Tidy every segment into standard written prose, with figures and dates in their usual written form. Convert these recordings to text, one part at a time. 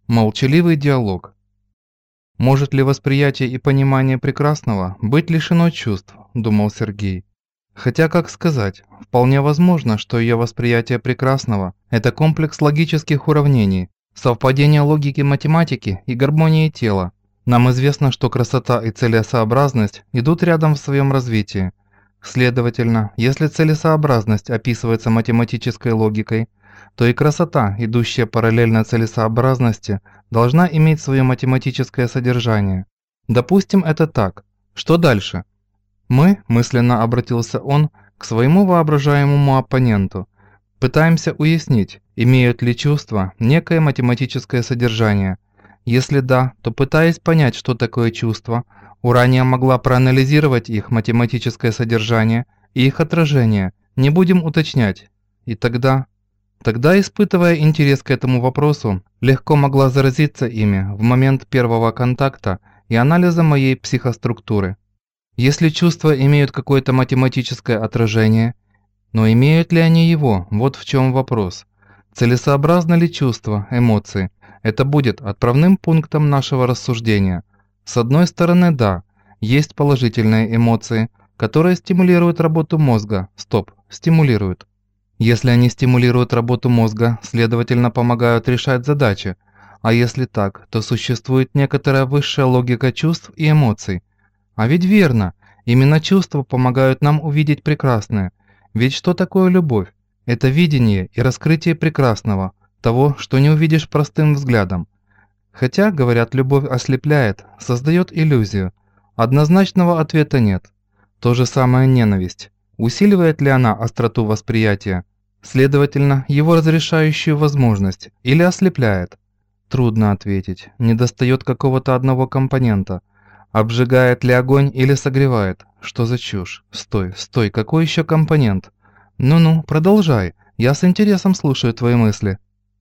Молчаливый диалог. «Может ли восприятие и понимание прекрасного быть лишено чувств?» – думал Сергей. Хотя, как сказать, вполне возможно, что ее восприятие прекрасного – это комплекс логических уравнений, совпадение логики математики и гармонии тела. Нам известно, что красота и целесообразность идут рядом в своем развитии. Следовательно, если целесообразность описывается математической логикой, то и красота, идущая параллельно целесообразности, должна иметь свое математическое содержание. Допустим, это так. Что дальше? Мысленно обратился он к своему воображаемому оппоненту, пытаемся уяснить, имеют ли чувства некое математическое содержание. Если да, то пытаясь понять, что такое чувство, Урания могла проанализировать их математическое содержание и их отражение, не будем уточнять. И тогда, испытывая интерес к этому вопросу, легко могла заразиться ими в момент первого контакта и анализа моей психоструктуры. Если чувства имеют какое-то математическое отражение, но имеют ли они его, вот в чем вопрос. Целесообразно ли чувства, эмоции? Это будет отправным пунктом нашего рассуждения. С одной стороны, да, есть положительные эмоции, которые стимулируют работу мозга. Стимулируют. Если они стимулируют работу мозга, следовательно, помогают решать задачи. А если так, то существует некоторая высшая логика чувств и эмоций. А ведь верно, именно чувства помогают нам увидеть прекрасное. Ведь что такое любовь? Это видение и раскрытие прекрасного, того, что не увидишь простым взглядом. Хотя, говорят, любовь ослепляет, создает иллюзию. Однозначного ответа нет. То же самое ненависть. Усиливает ли она остроту восприятия? Следовательно, его разрешающую возможность или ослепляет? Трудно ответить, недостает какого-то одного компонента. Обжигает ли огонь или согревает? Что за чушь? Стой, какой еще компонент? Ну-ну, продолжай, я с интересом слушаю твои мысли.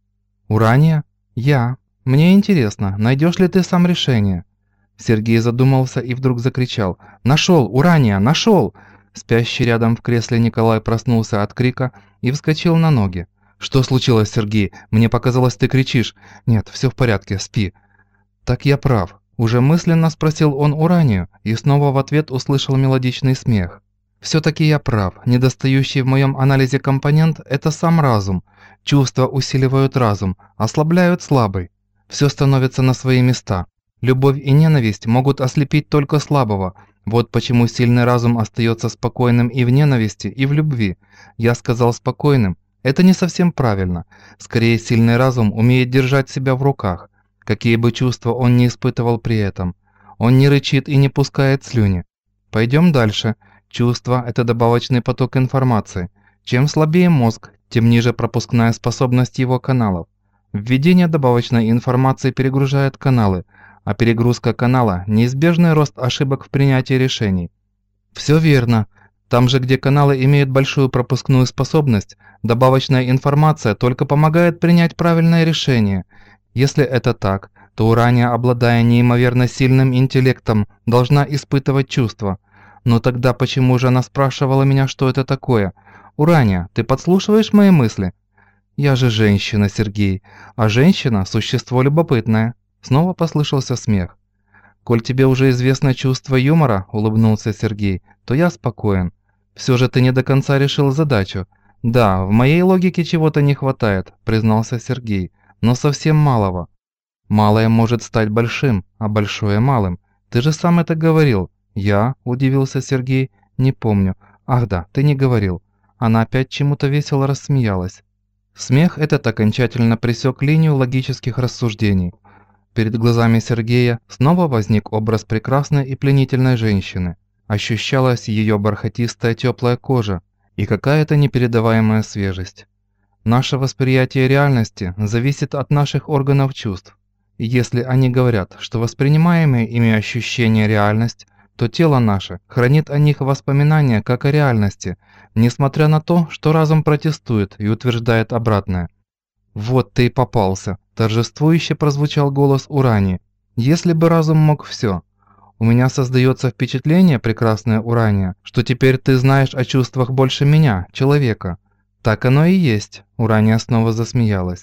Урания? Я. Мне интересно, найдешь ли ты сам решение? Сергей задумался и вдруг закричал. «Нашел! Урания! Нашел!» Спящий рядом в кресле Николай проснулся от крика и вскочил на ноги. «Что случилось, Сергей? Мне показалось, ты кричишь». «Нет, все в порядке, спи». «Так я прав». Уже мысленно спросил он Уранию и снова в ответ услышал мелодичный смех. «Все-таки я прав. Недостающий в моем анализе компонент – это сам разум. Чувства усиливают разум, ослабляют слабый. Все становится на свои места. Любовь и ненависть могут ослепить только слабого. Вот почему сильный разум остается спокойным и в ненависти, и в любви. Я сказал спокойным. Это не совсем правильно. Скорее, сильный разум умеет держать себя в руках. Какие бы чувства он ни испытывал при этом. Он не рычит и не пускает слюни. Пойдем дальше. Чувство – это добавочный поток информации. Чем слабее мозг, тем ниже пропускная способность его каналов. Введение добавочной информации перегружает каналы, а перегрузка канала – неизбежный рост ошибок в принятии решений. Все верно. Там же, где каналы имеют большую пропускную способность, добавочная информация только помогает принять правильное решение. Если это так, то Урания, обладая неимоверно сильным интеллектом, должна испытывать чувства. Но тогда почему же она спрашивала меня, что это такое? Урания, ты подслушиваешь мои мысли? Я же женщина, Сергей, а женщина – существо любопытное. Снова послышался смех. «Коль тебе уже известно чувство юмора», – улыбнулся Сергей, – «то я спокоен. Все же ты не до конца решил задачу». «Да, в моей логике чего-то не хватает», – признался Сергей, – «но совсем малого». «Малое может стать большим, а большое – малым. Ты же сам это говорил». «Я?» – удивился Сергей. «Не помню. Ах да, ты не говорил». Она опять чему-то весело рассмеялась. Смех этот окончательно пресек линию логических рассуждений. Перед глазами Сергея снова возник образ прекрасной и пленительной женщины. Ощущалась ее бархатистая теплая кожа и какая-то непередаваемая свежесть. Наше восприятие реальности зависит от наших органов чувств. И если они говорят, что воспринимаемые ими ощущения реальность, то тело наше хранит о них воспоминания как о реальности, несмотря на то, что разум протестует и утверждает обратное. «Вот ты и попался», – торжествующе прозвучал голос Урании. «Если бы разум мог все. У меня создается впечатление, прекрасная Урания, что теперь ты знаешь о чувствах больше меня, человека». «Так оно и есть», – Урания снова засмеялась.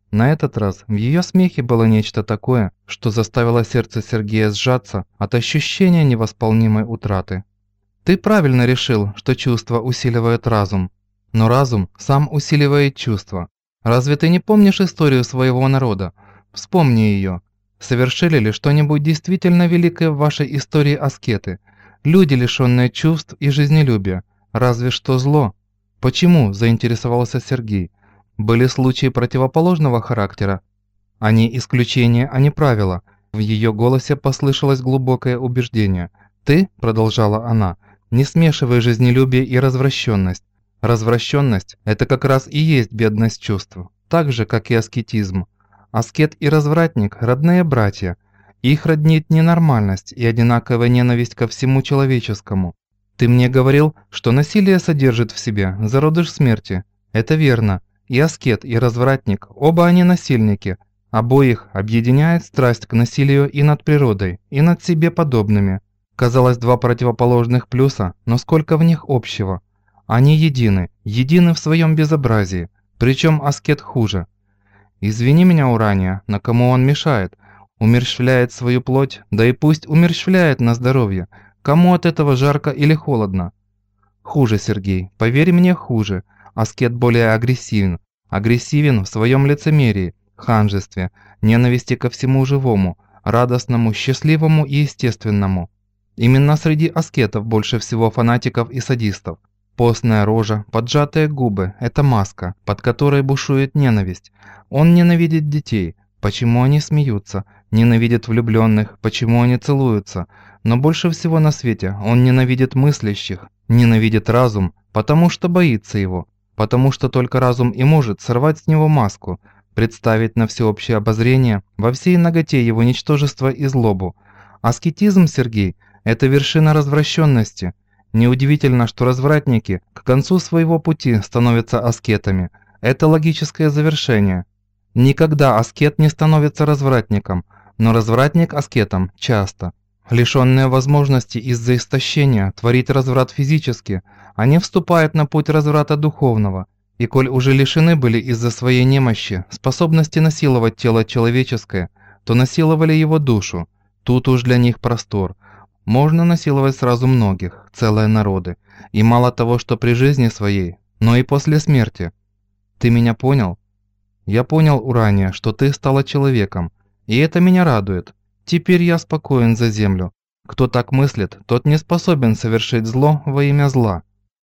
На этот раз в ее смехе было нечто такое, что заставило сердце Сергея сжаться от ощущения невосполнимой утраты. «Ты правильно решил, что чувство усиливает разум. Но разум сам усиливает чувства. Разве ты не помнишь историю своего народа? Вспомни ее. Совершили ли что-нибудь действительно великое в вашей истории аскеты? Люди, лишенные чувств и жизнелюбия. Разве что зло». «Почему?» – заинтересовался Сергей. «Были случаи противоположного характера. Они исключения, а не правила». В ее голосе послышалось глубокое убеждение. «Ты», – продолжала она, – «не смешивай жизнелюбие и развращенность. Развращенность – это как раз и есть бедность чувств, так же, как и аскетизм. Аскет и развратник – родные братья. Их роднит ненормальность и одинаковая ненависть ко всему человеческому. Ты мне говорил, что насилие содержит в себе зародыш смерти. Это верно. И аскет, и развратник – оба они насильники. Обоих объединяет страсть к насилию и над природой, и над себе подобными. Казалось, два противоположных плюса, но сколько в них общего. Они едины, едины в своем безобразии, причем аскет хуже. Извини меня, Урания, но кому он мешает? Умерщвляет свою плоть, да и пусть умерщвляет на здоровье. Кому от этого жарко или холодно? Хуже, Сергей, поверь мне, хуже. Аскет более агрессивен. Агрессивен в своем лицемерии, ханжестве, ненависти ко всему живому, радостному, счастливому и естественному. Именно среди аскетов больше всего фанатиков и садистов. Постная рожа, поджатые губы – это маска, под которой бушует ненависть. Он ненавидит детей. Почему они смеются? Ненавидит влюбленных. Почему они целуются? Но больше всего на свете он ненавидит мыслящих. Ненавидит разум, потому что боится его. Потому что только разум и может сорвать с него маску, представить на всеобщее обозрение во всей наготе его ничтожество и злобу. Аскетизм, Сергей, это вершина развращенности. Неудивительно, что развратники к концу своего пути становятся аскетами. Это логическое завершение. Никогда аскет не становится развратником, но развратник аскетом часто. Лишенные возможности из-за истощения творить разврат физически, они вступают на путь разврата духовного. И коль уже лишены были из-за своей немощи способности насиловать тело человеческое, то насиловали его душу. Тут уж для них простор. Можно насиловать сразу многих, целые народы. И мало того, что при жизни своей, но и после смерти. Ты меня понял? Я понял, Урания, что ты стала человеком. И это меня радует. Теперь я спокоен за землю. Кто так мыслит, тот не способен совершить зло во имя зла.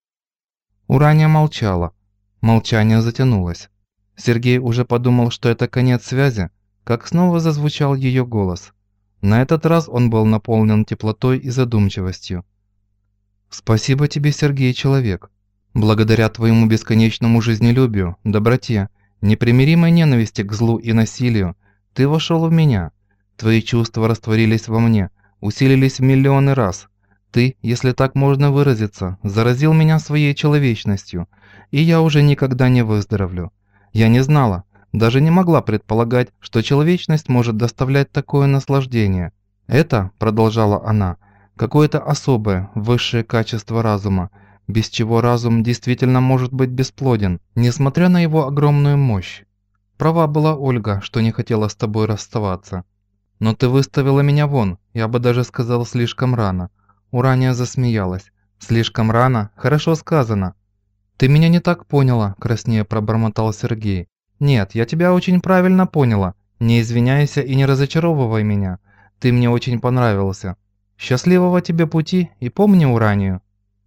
Урания молчала. Молчание затянулось. Сергей уже подумал, что это конец связи, как снова зазвучал ее голос. На этот раз он был наполнен теплотой и задумчивостью. «Спасибо тебе, Сергей, человек. Благодаря твоему бесконечному жизнелюбию, доброте, непримиримой ненависти к злу и насилию, ты вошел в меня. Твои чувства растворились во мне, усилились в миллионы раз. Ты, если так можно выразиться, заразил меня своей человечностью, и я уже никогда не выздоровлю. Я не знала, даже не могла предполагать, что человечность может доставлять такое наслаждение. Это, продолжала она, какое-то особое, высшее качество разума, без чего разум действительно может быть бесплоден, несмотря на его огромную мощь. Права была Ольга, что не хотела с тобой расставаться. Но ты выставила меня вон, я бы даже сказал, слишком рано. Урания засмеялась. Слишком рано? Хорошо сказано. Ты меня не так поняла, краснея пробормотал Сергей. Нет, я тебя очень правильно поняла. Не извиняйся и не разочаровывай меня. Ты мне очень понравился. Счастливого тебе пути и помни Уранию.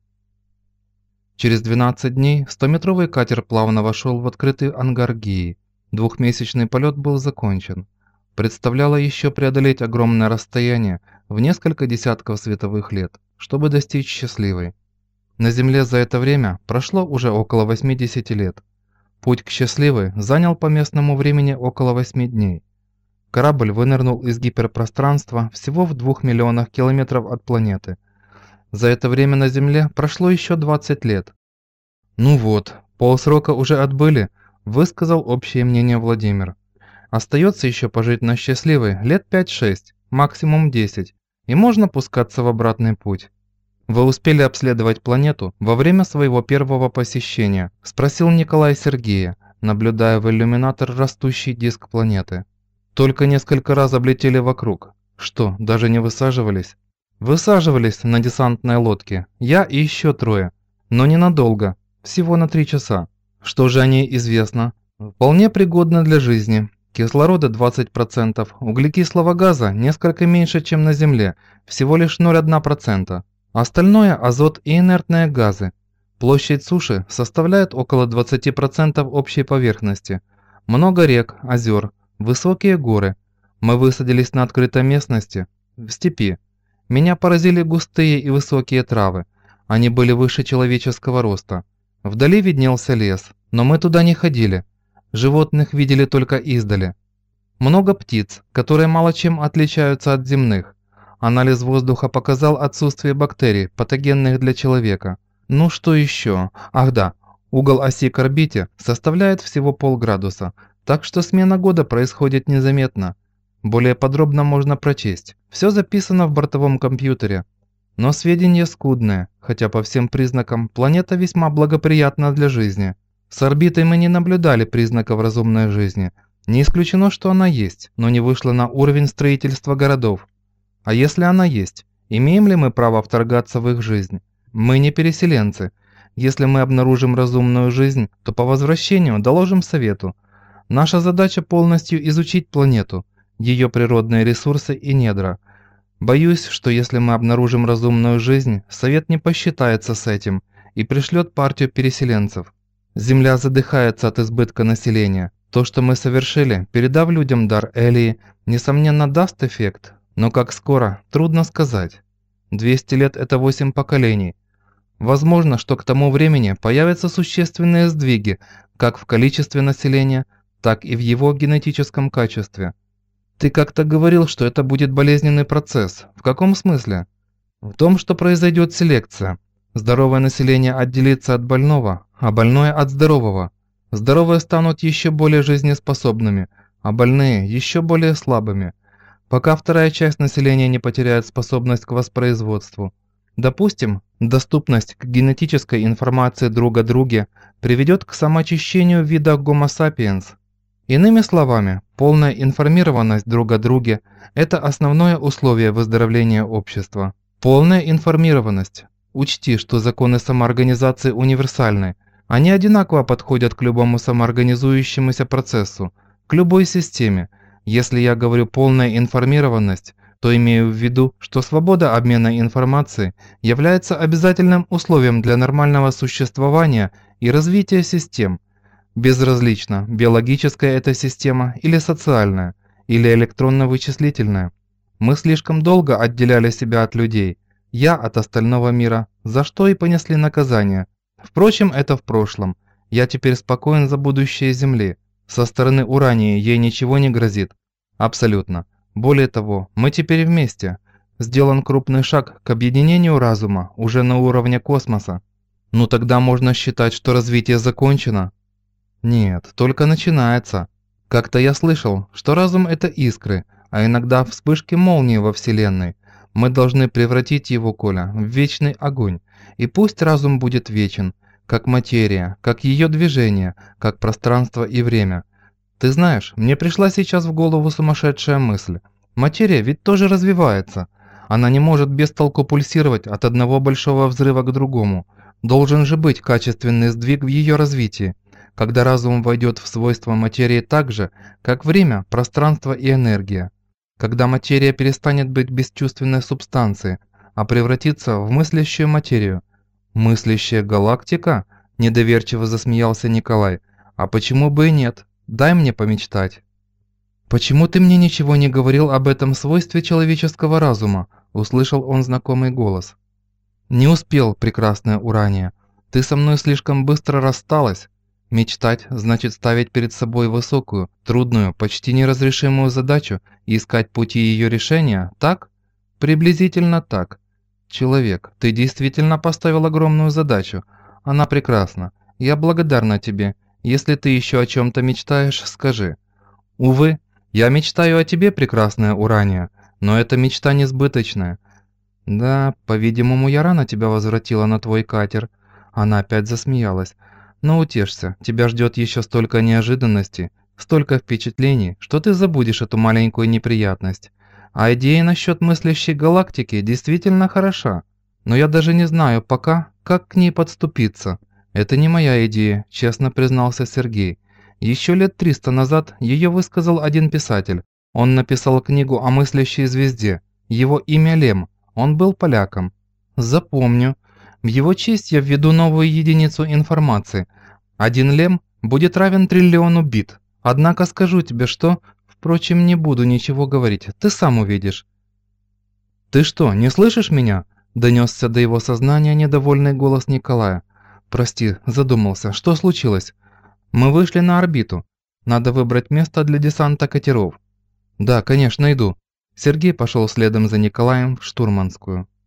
Через 12 дней 100-метровый катер плавно вошел в открытый ангар Гии. Двухмесячный полет был закончен. Представляло еще преодолеть огромное расстояние в несколько десятков световых лет, чтобы достичь счастливой. На Земле за это время прошло уже около 80 лет. Путь к счастливой занял по местному времени около 8 дней. Корабль вынырнул из гиперпространства всего в 2 миллионах километров от планеты. За это время на Земле прошло еще 20 лет. «Ну вот, полсрока уже отбыли», – высказал общее мнение Владимир. «Остается еще пожить на счастливой лет 5-6, максимум 10, и можно пускаться в обратный путь». «Вы успели обследовать планету во время своего первого посещения?» – спросил Николай Сергея. наблюдая в иллюминатор растущий диск планеты. Только несколько раз облетели вокруг. Что, даже не высаживались? Высаживались на десантной лодке. Я и еще трое. Но ненадолго. Всего на 3 часа. Что же о ней известно? Вполне пригодна для жизни. Кислорода 20%, углекислого газа несколько меньше, чем на Земле, всего лишь 0,1%. Остальное – азот и инертные газы. Площадь суши составляет около 20% общей поверхности. Много рек, озер, высокие горы. Мы высадились на открытой местности, в степи. Меня поразили густые и высокие травы. Они были выше человеческого роста. Вдали виднелся лес, но мы туда не ходили. Животных видели только издали. Много птиц, которые мало чем отличаются от земных. Анализ воздуха показал отсутствие бактерий, патогенных для человека. Ну что еще? Ах да, угол оси к орбите составляет всего полградуса, так что смена года происходит незаметно. Более подробно можно прочесть. Все записано в бортовом компьютере. Но сведения скудные, хотя по всем признакам планета весьма благоприятна для жизни. С орбитой мы не наблюдали признаков разумной жизни. Не исключено, что она есть, но не вышла на уровень строительства городов. А если она есть, имеем ли мы право вторгаться в их жизнь? Мы не переселенцы. Если мы обнаружим разумную жизнь, то по возвращению доложим Совету. Наша задача полностью изучить планету, ее природные ресурсы и недра. Боюсь, что если мы обнаружим разумную жизнь, Совет не посчитается с этим и пришлет партию переселенцев. Земля задыхается от избытка населения. То, что мы совершили, передав людям дар Элии, несомненно даст эффект, но как скоро, трудно сказать. 200 лет – это 8 поколений. Возможно, что к тому времени появятся существенные сдвиги как в количестве населения, так и в его генетическом качестве. Ты как-то говорил, что это будет болезненный процесс. В каком смысле? В том, что произойдет селекция. Здоровое население отделится от больного, а больное от здорового. Здоровые станут еще более жизнеспособными, а больные еще более слабыми, пока вторая часть населения не потеряет способность к воспроизводству. Допустим, доступность к генетической информации друг о друге приведет к самоочищению вида Homo sapiens. Иными словами, полная информированность друг о друге – это основное условие выздоровления общества. Полная информированность. Учти, что законы самоорганизации универсальны. Они одинаково подходят к любому самоорганизующемуся процессу, к любой системе. Если я говорю «полная информированность», то имею в виду, что свобода обмена информацией является обязательным условием для нормального существования и развития систем. Безразлично, биологическая это система или социальная, или электронно-вычислительная. Мы слишком долго отделяли себя от людей, я от остального мира, за что и понесли наказание. Впрочем, это в прошлом. Я теперь спокоен за будущее Земли. Со стороны Урании ей ничего не грозит. Абсолютно. Более того, мы теперь вместе. Сделан крупный шаг к объединению разума уже на уровне космоса. Ну тогда можно считать, что развитие закончено? Нет, только начинается. Как-то я слышал, что разум – это искры, а иногда вспышки молнии во Вселенной. Мы должны превратить его, Коля, в вечный огонь. И пусть разум будет вечен, как материя, как ее движение, как пространство и время. Ты знаешь, мне пришла сейчас в голову сумасшедшая мысль. Материя ведь тоже развивается. Она не может без толку пульсировать от одного большого взрыва к другому. Должен же быть качественный сдвиг в ее развитии, когда разум войдет в свойства материи так же, как время, пространство и энергия. Когда материя перестанет быть бесчувственной субстанцией, а превратится в мыслящую материю. «Мыслящая галактика?» – недоверчиво засмеялся Николай. «А почему бы и нет? Дай мне помечтать». «Почему ты мне ничего не говорил об этом свойстве человеческого разума?» – услышал он знакомый голос. «Не успел, прекрасная Урания. Ты со мной слишком быстро рассталась. Мечтать значит ставить перед собой высокую, трудную, почти неразрешимую задачу и искать пути ее решения, так? Приблизительно так. Человек, ты действительно поставил огромную задачу. Она прекрасна. Я благодарна тебе. Если ты еще о чем-то мечтаешь, скажи. Увы, я мечтаю о тебе, прекрасная Урания, но эта мечта несбыточная. Да, по-видимому, я рано тебя возвратила на твой катер. Она опять засмеялась. Но утешься, тебя ждет еще столько неожиданностей, столько впечатлений, что ты забудешь эту маленькую неприятность. А идея насчет мыслящей галактики действительно хороша. Но я даже не знаю пока, как к ней подступиться. Это не моя идея, честно признался Сергей. Еще лет 300 назад ее высказал один писатель. Он написал книгу о мыслящей звезде. Его имя Лем. Он был поляком. Запомню. В его честь я введу новую единицу информации. Один лем будет равен триллиону бит. Однако скажу тебе, что... Впрочем, не буду ничего говорить, ты сам увидишь. «Ты что, не слышишь меня?» – донесся до его сознания недовольный голос Николая. «Прости, задумался. Что случилось?» «Мы вышли на орбиту. Надо выбрать место для десанта катеров». «Да, конечно, иду». Сергей пошел следом за Николаем в штурманскую.